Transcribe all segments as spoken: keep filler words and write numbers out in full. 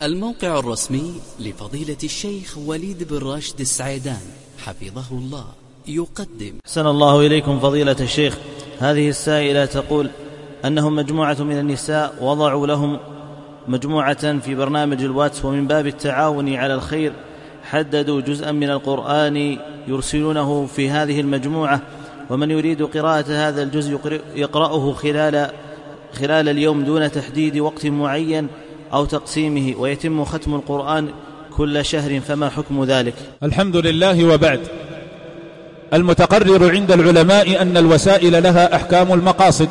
الموقع الرسمي لفضيلة الشيخ وليد بن راشد السعيدان حفظه الله يقدم. أحسن الله إليكم فضيلة الشيخ. هذه السائلة تقول أنهم مجموعة من النساء وضعوا لهم مجموعة في برنامج الواتس، ومن باب التعاون على الخير حددوا جزءا من القرآن يرسلونه في هذه المجموعة، ومن يريد قراءة هذا الجزء يقرأه خلال, خلال اليوم دون تحديد وقت معين أو تقسيمه، ويتم ختم القرآن كل شهر، فما حكم ذلك؟ الحمد لله. وبعد، المتقرر عند العلماء أن الوسائل لها أحكام المقاصد،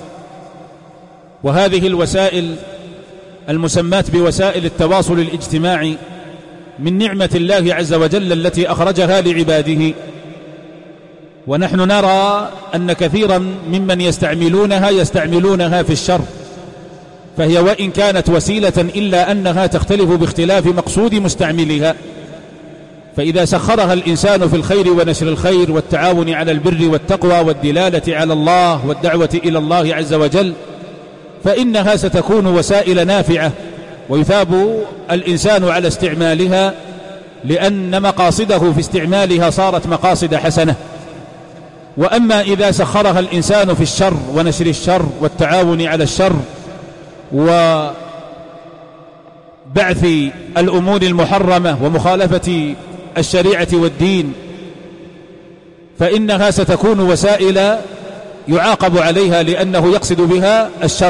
وهذه الوسائل المسمات بوسائل التواصل الاجتماعي من نعمة الله عز وجل التي أخرجها لعباده، ونحن نرى أن كثيرا ممن يستعملونها يستعملونها في الشر، فهي وإن كانت وسيلة إلا أنها تختلف باختلاف مقصود مستعملها. فإذا سخرها الإنسان في الخير ونشر الخير والتعاون على البر والتقوى والدلالة على الله والدعوة إلى الله عز وجل، فإنها ستكون وسائل نافعة، ويثاب الإنسان على استعمالها، لأن مقاصده في استعمالها صارت مقاصد حسنة. وأما إذا سخرها الإنسان في الشر ونشر الشر والتعاون على الشر وبعث الأمور المحرمة ومخالفة الشريعة والدين، فإنها ستكون وسائل يعاقب عليها لأنه يقصد بها الشر.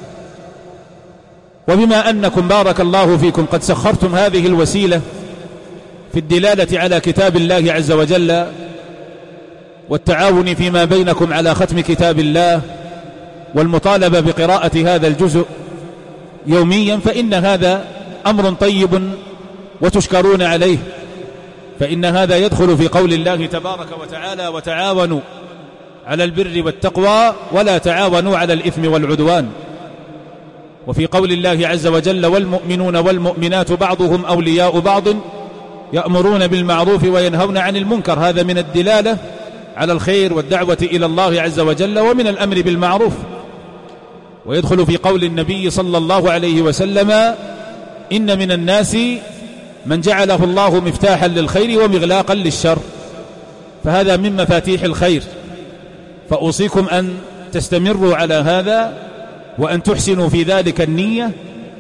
وبما أنكم بارك الله فيكم قد سخرتم هذه الوسيلة في الدلالة على كتاب الله عز وجل والتعاون فيما بينكم على ختم كتاب الله والمطالبة بقراءة هذا الجزء يوميا، فإن هذا أمر طيب وتشكرون عليه، فإن هذا يدخل في قول الله تبارك وتعالى: وتعاونوا على البر والتقوى ولا تعاونوا على الإثم والعدوان. وفي قول الله عز وجل: والمؤمنون والمؤمنات بعضهم أولياء بعض يأمرون بالمعروف وينهون عن المنكر. هذا من الدلالة على الخير والدعوة إلى الله عز وجل ومن الأمر بالمعروف. ويدخل في قول النبي صلى الله عليه وسلم: إن من الناس من جعله الله مفتاحا للخير ومغلاقا للشر. فهذا من مفاتيح الخير، فأوصيكم أن تستمروا على هذا وأن تحسنوا في ذلك النية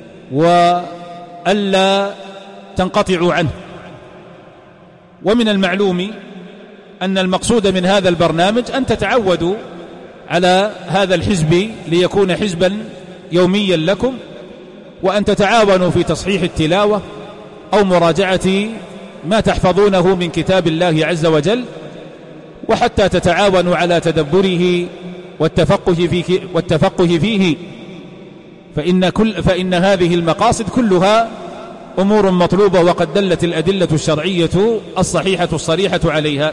وألا تنقطعوا عنه. ومن المعلوم أن المقصود من هذا البرنامج أن تتعودوا على هذا الحزب ليكون حزبا يوميا لكم، وأن تتعاونوا في تصحيح التلاوة أو مراجعة ما تحفظونه من كتاب الله عز وجل، وحتى تتعاونوا على تدبره والتفقه فيه, والتفقه فيه فإن, كل فإن هذه المقاصد كلها أمور مطلوبة، وقد دلت الأدلة الشرعية الصحيحة الصريحة عليها.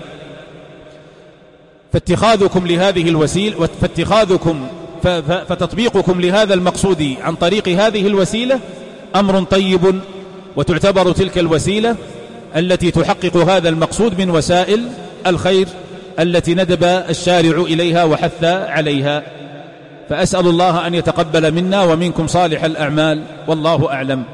فاتخاذكم لهذه الوسيلة فاتخاذكم فتطبيقكم لهذا المقصود عن طريق هذه الوسيلة أمر طيب، وتعتبر تلك الوسيلة التي تحقق هذا المقصود من وسائل الخير التي ندب الشارع إليها وحث عليها. فأسأل الله أن يتقبل منا ومنكم صالح الأعمال، والله أعلم.